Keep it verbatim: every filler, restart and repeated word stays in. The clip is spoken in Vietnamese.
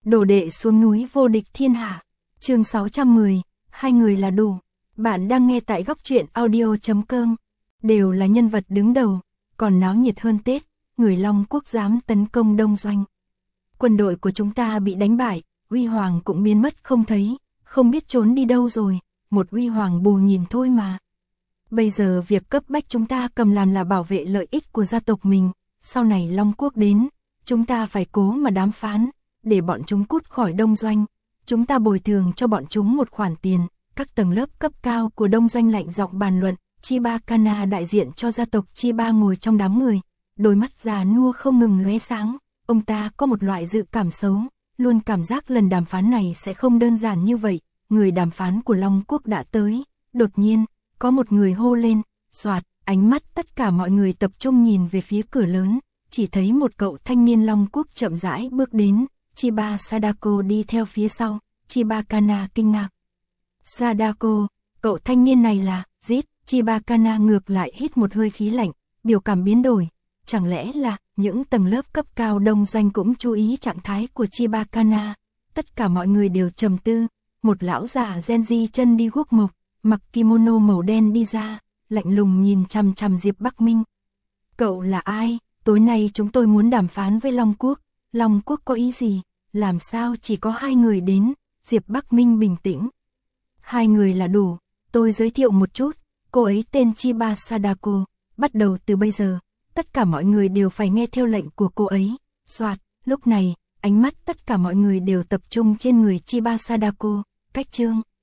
Đồ đệ xuống núi vô địch thiên hạ. Chương sáu trăm mười, hai người là đủ. Bạn đang nghe tại góc truyện audio chấm com. Đều là nhân vật đứng đầu, còn náo nhiệt hơn Tết, người Long Quốc dám tấn công Đông Doanh. Quân đội của chúng ta bị đánh bại, Uy Hoàng cũng biến mất không thấy, không biết trốn đi đâu rồi, một Uy Hoàng bù nhìn thôi mà. Bây giờ việc cấp bách chúng ta cầm làm là bảo vệ lợi ích của gia tộc mình, sau này Long Quốc đến, chúng ta phải cố mà đàm phán, để bọn chúng cút khỏi Đông Doanh. Chúng ta bồi thường cho bọn chúng một khoản tiền. Các tầng lớp cấp cao của Đông Doanh lạnh giọng bàn luận. Chibakana đại diện cho gia tộc Chiba ngồi trong đám người, đôi mắt già nua không ngừng lóe sáng. Ông ta có một loại dự cảm xấu, luôn cảm giác lần đàm phán này sẽ không đơn giản như vậy. Người đàm phán của Long Quốc đã tới. Đột nhiên, có một người hô lên, soạt, ánh mắt tất cả mọi người tập trung nhìn về phía cửa lớn, chỉ thấy một cậu thanh niên Long Quốc chậm rãi bước đến. Chiba Sadako đi theo phía sau. Chibakana kinh ngạc. Sadako, cậu thanh niên này là, giết, Chibakana ngược lại hít một hơi khí lạnh, biểu cảm biến đổi. Chẳng lẽ là, những tầng lớp cấp cao Đông Doanh cũng chú ý trạng thái của Chibakana. Tất cả mọi người đều trầm tư. Một lão già Genji chân đi guốc mộc, mặc kimono màu đen đi ra, lạnh lùng nhìn chằm chằm Diệp Bắc Minh. Cậu là ai? Tối nay chúng tôi muốn đàm phán với Long Quốc. Long Quốc có ý gì? Làm sao chỉ có hai người đến? Diệp Bắc Minh bình tĩnh. Hai người là đủ. Tôi giới thiệu một chút. Cô ấy tên Chiba Sadako. Bắt đầu từ bây giờ, tất cả mọi người đều phải nghe theo lệnh của cô ấy. Soạt, lúc này, ánh mắt tất cả mọi người đều tập trung trên người Chiba Sadako. Cách chương.